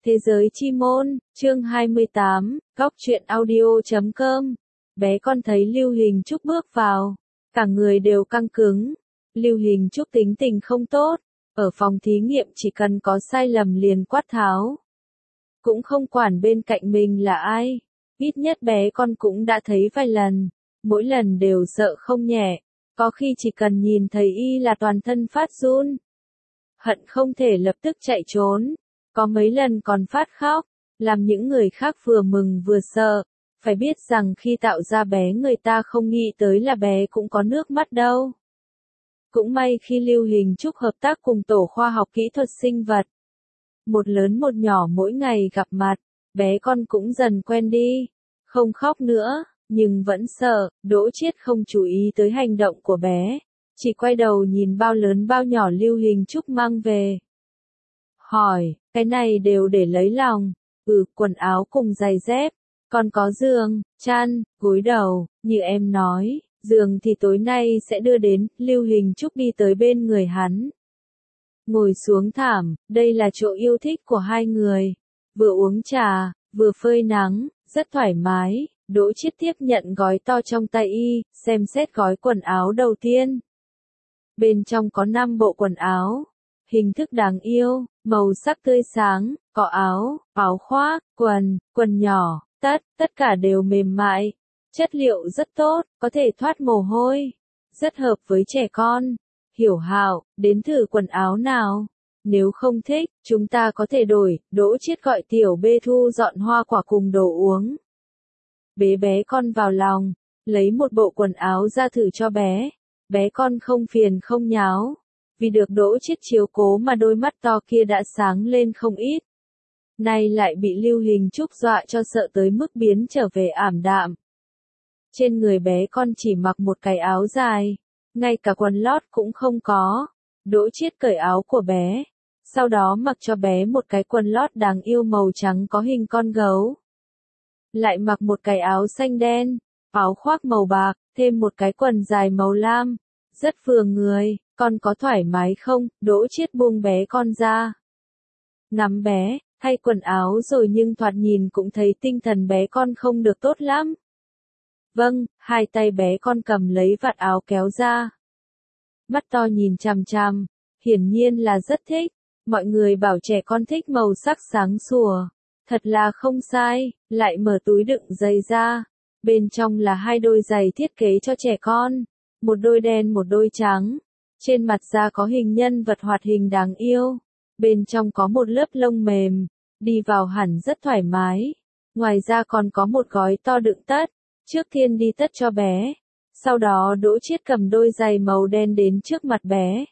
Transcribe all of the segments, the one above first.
Thế giới chi môn, chương 28, góc truyện audio.com. Bé con thấy Lưu Hình Trúc bước vào, cả người đều căng cứng. Lưu Hình Trúc tính tình không tốt, ở phòng thí nghiệm chỉ cần có sai lầm liền quát tháo. Cũng không quản bên cạnh mình là ai, ít nhất bé con cũng đã thấy vài lần, mỗi lần đều sợ không nhẹ, có khi chỉ cần nhìn thấy y là toàn thân phát run. Hận không thể lập tức chạy trốn. Có mấy lần còn phát khóc, làm những người khác vừa mừng vừa sợ. Phải biết rằng khi tạo ra bé người ta không nghĩ tới là bé cũng có nước mắt đâu. Cũng may khi Lưu Hình Trúc hợp tác cùng tổ khoa học kỹ thuật sinh vật. Một lớn một nhỏ mỗi ngày gặp mặt, bé con cũng dần quen đi. Không khóc nữa, nhưng vẫn sợ. Đỗ Chiết không chú ý tới hành động của bé. Chỉ quay đầu nhìn bao lớn bao nhỏ Lưu Hình Trúc mang về. Hỏi, cái này đều để lấy lòng. Quần áo cùng giày dép. Còn có giường, chăn, gối đầu, như em nói, giường thì tối nay sẽ đưa đến. Lưu Hình Trúc đi tới bên người hắn. Ngồi xuống thảm, đây là chỗ yêu thích của hai người. Vừa uống trà, vừa phơi nắng, rất thoải mái. Đỗ Chiết tiếp nhận gói to trong tay y, xem xét gói quần áo đầu tiên. Bên trong có 5 bộ quần áo. Hình thức đáng yêu, màu sắc tươi sáng, có áo, áo khoác, quần nhỏ, tất cả đều mềm mại. Chất liệu rất tốt, có thể thoát mồ hôi. Rất hợp với trẻ con. Hiểu Hạo, đến thử quần áo nào. Nếu không thích, chúng ta có thể đổi. Đỗ Chiết gọi Tiểu Bê thu dọn hoa quả cùng đồ uống. Bế bé con vào lòng, lấy một bộ quần áo ra thử cho bé. Bé con không phiền không nháo. Vì được Đỗ Chiết chiếu cố mà đôi mắt to kia đã sáng lên không ít. Nay lại bị Lưu Hình Trúc dọa cho sợ tới mức biến trở về ảm đạm. Trên người bé con chỉ mặc một cái áo dài, ngay cả quần lót cũng không có. Đỗ Chiết cởi áo của bé, sau đó mặc cho bé một cái quần lót đáng yêu màu trắng có hình con gấu. Lại mặc một cái áo xanh đen, áo khoác màu bạc, thêm một cái quần dài màu lam. Rất vừa người, con có thoải mái không? Đỗ Chiết buông bé con ra. Ngắm bé, thay quần áo rồi nhưng thoạt nhìn cũng thấy tinh thần bé con không được tốt lắm. Vâng, hai tay bé con cầm lấy vạt áo kéo ra. Mắt to nhìn chằm chằm, hiển nhiên là rất thích. Mọi người bảo trẻ con thích màu sắc sáng sủa. Thật là không sai, lại mở túi đựng giày ra. Bên trong là 2 đôi giày thiết kế cho trẻ con. Một đôi đen một đôi trắng. Trên mặt da có hình nhân vật hoạt hình đáng yêu. Bên trong có một lớp lông mềm. Đi vào hẳn rất thoải mái. Ngoài ra còn có một gói to đựng tất. Trước tiên đi tất cho bé. Sau đó Đỗ Chiết cầm đôi giày màu đen đến trước mặt bé.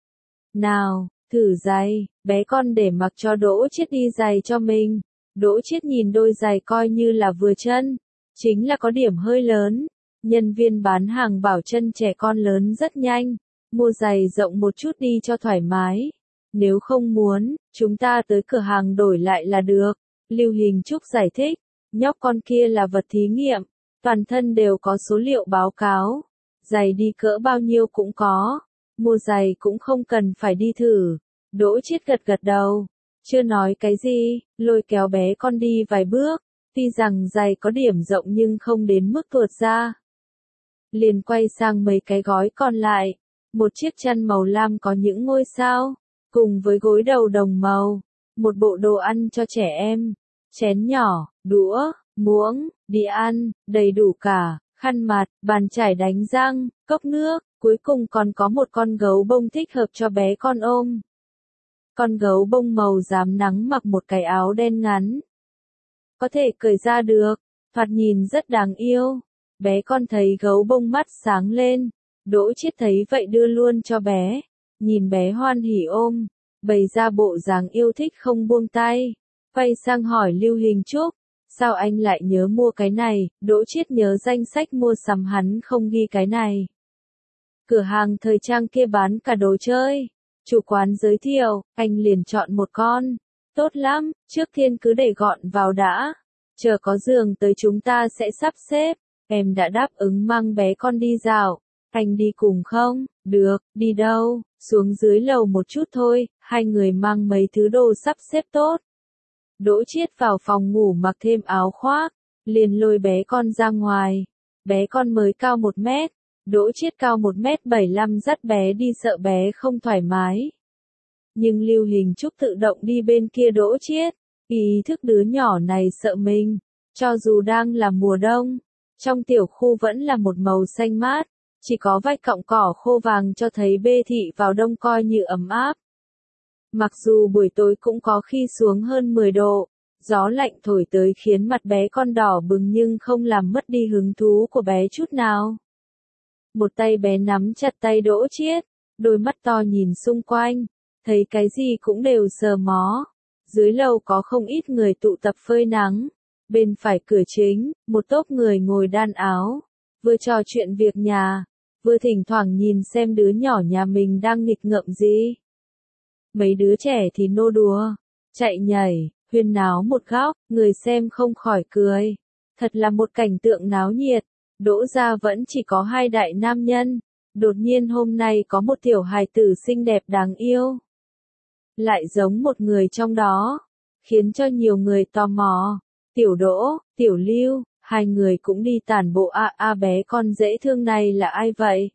Nào, thử giày. Bé con để mặc cho Đỗ Chiết đi giày cho mình. Đỗ Chiết nhìn đôi giày coi như là vừa chân. Chính là có điểm hơi lớn. Nhân viên bán hàng bảo chân trẻ con lớn rất nhanh. Mua giày rộng một chút đi cho thoải mái. Nếu không muốn, chúng ta tới cửa hàng đổi lại là được. Lưu Hình Trúc giải thích. Nhóc con kia là vật thí nghiệm. Toàn thân đều có số liệu báo cáo. Giày đi cỡ bao nhiêu cũng có. Mua giày cũng không cần phải đi thử. Đỗ Chiết gật gật đầu. Chưa nói cái gì, lôi kéo bé con đi vài bước. Tuy rằng giày có điểm rộng nhưng không đến mức tuột ra. Liền quay sang mấy cái gói còn lại. Một chiếc chăn màu lam có những ngôi sao. Cùng với gối đầu đồng màu. Một bộ đồ ăn cho trẻ em. Chén nhỏ, đũa, muỗng, đĩa ăn, đầy đủ cả. Khăn mặt, bàn chải đánh răng, cốc nước. Cuối cùng còn có một con gấu bông thích hợp cho bé con ôm. Con gấu bông màu rám nắng mặc một cái áo đen ngắn. Có thể cởi ra được, thoạt nhìn rất đáng yêu. Bé con thấy gấu bông mắt sáng lên. Đỗ Chiết thấy vậy đưa luôn cho bé. Nhìn bé hoan hỉ ôm, bày ra bộ dáng yêu thích không buông tay. Quay sang hỏi Lưu Hình Trúc, sao anh lại nhớ mua cái này? Đỗ Chiết nhớ danh sách mua sắm hắn không ghi cái này. Cửa hàng thời trang kia bán cả đồ chơi. Chủ quán giới thiệu, anh liền chọn một con. Tốt lắm, trước tiên cứ để gọn vào đã. Chờ có giường tới chúng ta sẽ sắp xếp. Em đã đáp ứng mang bé con đi dạo. Anh đi cùng không? Được, đi đâu? Xuống dưới lầu một chút thôi, hai người mang mấy thứ đồ sắp xếp tốt. Đỗ Chiết vào phòng ngủ mặc thêm áo khoác, liền lôi bé con ra ngoài. Bé con mới cao 1 mét, Đỗ Chiết cao 1m75 dắt bé đi sợ bé không thoải mái. Nhưng Lưu Hình Trúc tự động đi bên kia Đỗ Chiết, ý thức đứa nhỏ này sợ mình, cho dù đang là mùa đông, trong tiểu khu vẫn là một màu xanh mát, chỉ có vách cọng cỏ khô vàng cho thấy Bê Thị vào đông coi như ấm áp. Mặc dù buổi tối cũng có khi xuống hơn 10 độ, gió lạnh thổi tới khiến mặt bé con đỏ bừng nhưng không làm mất đi hứng thú của bé chút nào. Một tay bé nắm chặt tay Đỗ Chiết, đôi mắt to nhìn xung quanh, thấy cái gì cũng đều sờ mó. Dưới lầu có không ít người tụ tập phơi nắng. Bên phải cửa chính, một tốp người ngồi đan áo, vừa trò chuyện việc nhà, vừa thỉnh thoảng nhìn xem đứa nhỏ nhà mình đang nghịch ngợm gì. Mấy đứa trẻ thì nô đùa, chạy nhảy, huyên náo một góc, người xem không khỏi cười. Thật là một cảnh tượng náo nhiệt. Đỗ gia vẫn chỉ có 2 đại nam nhân, đột nhiên hôm nay có một tiểu hài tử xinh đẹp đáng yêu. Lại giống một người trong đó, khiến cho nhiều người tò mò. Tiểu Đỗ, Tiểu Lưu, 2 người cũng đi tản bộ bé con dễ thương này là ai vậy?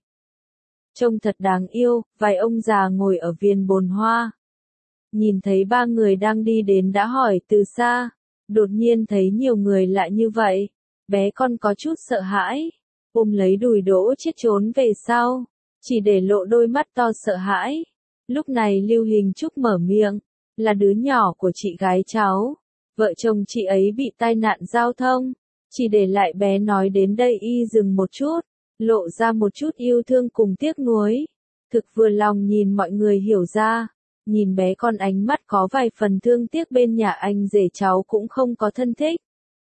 Trông thật đáng yêu, vài ông già ngồi ở viền bồn hoa. Nhìn thấy 3 người đang đi đến đã hỏi từ xa, đột nhiên thấy nhiều người lại như vậy. Bé con có chút sợ hãi, ôm lấy đùi Đỗ Chiết trốn về sau, chỉ để lộ đôi mắt to sợ hãi. Lúc này Lưu Hình Trúc mở miệng, là đứa nhỏ của chị gái cháu, vợ chồng chị ấy bị tai nạn giao thông, chỉ để lại bé nói đến đây y dừng một chút, lộ ra một chút yêu thương cùng tiếc nuối. Thực vừa lòng nhìn mọi người hiểu ra, nhìn bé con ánh mắt có vài phần thương tiếc bên nhà anh rể cháu cũng không có thân thích.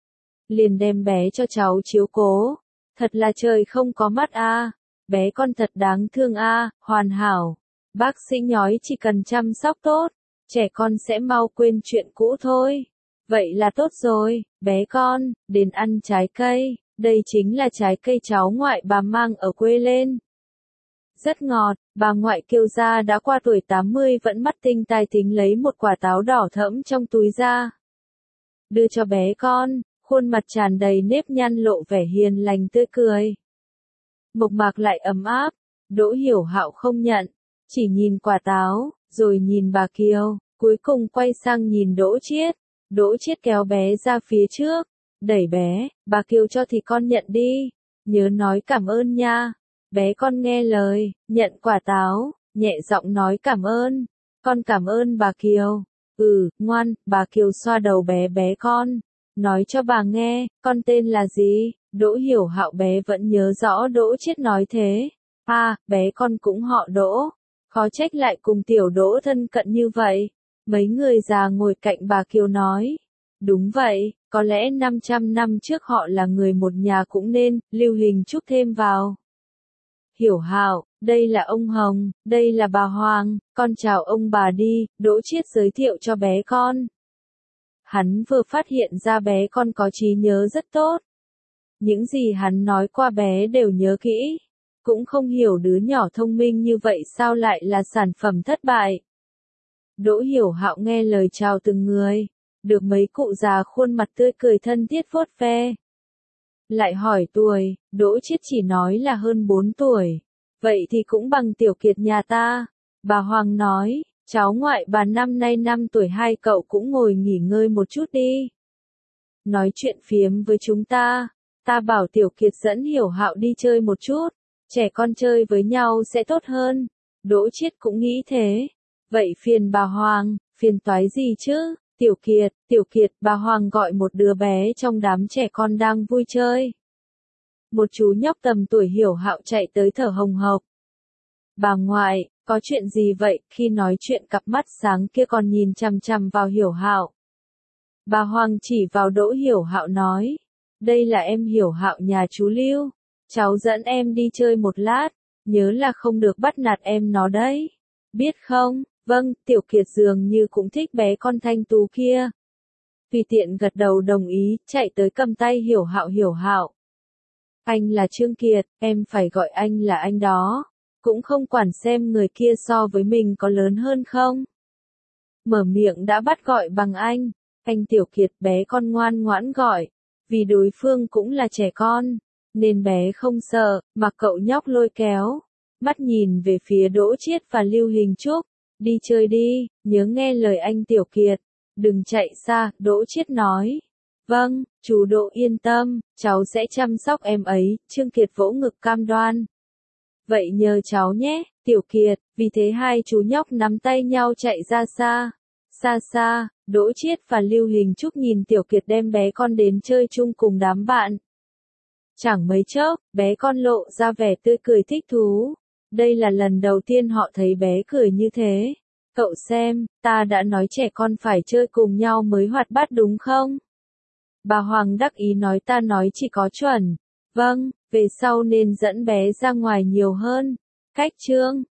Liền đem bé cho cháu chiếu cố. Thật là trời không có mắt a, bé con thật đáng thương a, hoàn hảo. Bác sĩ nói chỉ cần chăm sóc tốt, trẻ con sẽ mau quên chuyện cũ thôi. Vậy là tốt rồi, bé con, đến ăn trái cây, đây chính là trái cây cháu ngoại bà mang ở quê lên. Rất ngọt, bà ngoại kêu ra đã qua tuổi 80 vẫn mắt tinh tai tính lấy một quả táo đỏ thẫm trong túi ra. Đưa cho bé con. Khuôn mặt tràn đầy nếp nhăn lộ vẻ hiền lành tươi cười. Mộc mạc lại ấm áp, Đỗ Hiểu Hạo không nhận, chỉ nhìn quả táo, rồi nhìn bà Kiều, cuối cùng quay sang nhìn Đỗ Chiết. Đỗ Chiết kéo bé ra phía trước, đẩy bé, bà Kiều cho thì con nhận đi, nhớ nói cảm ơn nha. Bé con nghe lời, nhận quả táo, nhẹ giọng nói cảm ơn, con cảm ơn bà Kiều. Ngoan, bà Kiều xoa đầu bé con. Nói cho bà nghe, con tên là gì? Đỗ Hiểu Hạo bé vẫn nhớ rõ Đỗ Chiết nói thế. Bé con cũng họ Đỗ. Khó trách lại cùng tiểu Đỗ thân cận như vậy. Mấy người già ngồi cạnh bà Kiều nói. Đúng vậy, có lẽ 500 năm trước họ là người một nhà cũng nên, Lưu Hình Trúc thêm vào. Hiểu Hạo, đây là ông Hồng, đây là bà Hoàng, con chào ông bà đi, Đỗ Chiết giới thiệu cho bé con. Hắn vừa phát hiện ra bé con có trí nhớ rất tốt. Những gì hắn nói qua bé đều nhớ kỹ. Cũng không hiểu đứa nhỏ thông minh như vậy sao lại là sản phẩm thất bại. Đỗ Hiểu Hạo nghe lời chào từng người. Được mấy cụ già khuôn mặt tươi cười thân thiết vuốt ve. Lại hỏi tuổi, Đỗ Chiết chỉ nói là hơn 4 tuổi. Vậy thì cũng bằng Tiểu Kiệt nhà ta. Bà Hoàng nói. Cháu ngoại bà năm nay 5 tuổi, 2 cậu cũng ngồi nghỉ ngơi một chút đi. Nói chuyện phiếm với chúng ta. Ta bảo Tiểu Kiệt dẫn Hiểu Hạo đi chơi một chút. Trẻ con chơi với nhau sẽ tốt hơn. Đỗ Chiết cũng nghĩ thế. Vậy phiền bà Hoàng, phiền toái gì chứ? Tiểu Kiệt, bà Hoàng gọi một đứa bé trong đám trẻ con đang vui chơi. Một chú nhóc tầm tuổi Hiểu Hạo chạy tới thở hồng hộc. Bà ngoại, có chuyện gì vậy? Khi nói chuyện cặp mắt sáng kia còn nhìn chằm chằm vào Hiểu Hạo. Bà Hoàng chỉ vào Đỗ Hiểu Hạo nói. Đây là em Hiểu Hạo nhà chú Lưu. Cháu dẫn em đi chơi một lát. Nhớ là không được bắt nạt em nó đấy. Biết không? Vâng, Tiểu Kiệt dường như cũng thích bé con thanh tú kia. Tùy tiện gật đầu đồng ý, chạy tới cầm tay Hiểu Hạo. Anh là Trương Kiệt, em phải gọi anh là anh đó. Cũng không quản xem người kia so với mình có lớn hơn không. Mở miệng đã bắt gọi bằng anh. Anh Tiểu Kiệt, bé con ngoan ngoãn gọi, vì đối phương cũng là trẻ con, nên bé không sợ, mà cậu nhóc lôi kéo, mắt nhìn về phía Đỗ Chiết và Lưu Hình Trúc, đi chơi đi, nhớ nghe lời anh Tiểu Kiệt, đừng chạy xa, Đỗ Chiết nói. Vâng, chú Đỗ yên tâm, cháu sẽ chăm sóc em ấy, Trương Kiệt vỗ ngực cam đoan. Vậy nhờ cháu nhé, Tiểu Kiệt, vì thế hai chú nhóc nắm tay nhau chạy ra xa. Xa xa, Đỗ Chiết và Lưu Hình Trúc nhìn Tiểu Kiệt đem bé con đến chơi chung cùng đám bạn. Chẳng mấy chốc, bé con lộ ra vẻ tươi cười thích thú. Đây là lần đầu tiên họ thấy bé cười như thế. Cậu xem, ta đã nói trẻ con phải chơi cùng nhau mới hoạt bát đúng không? Bà Hoàng đắc ý nói ta nói chỉ có chuẩn. Vâng, về sau nên dẫn bé ra ngoài nhiều hơn. Cách chương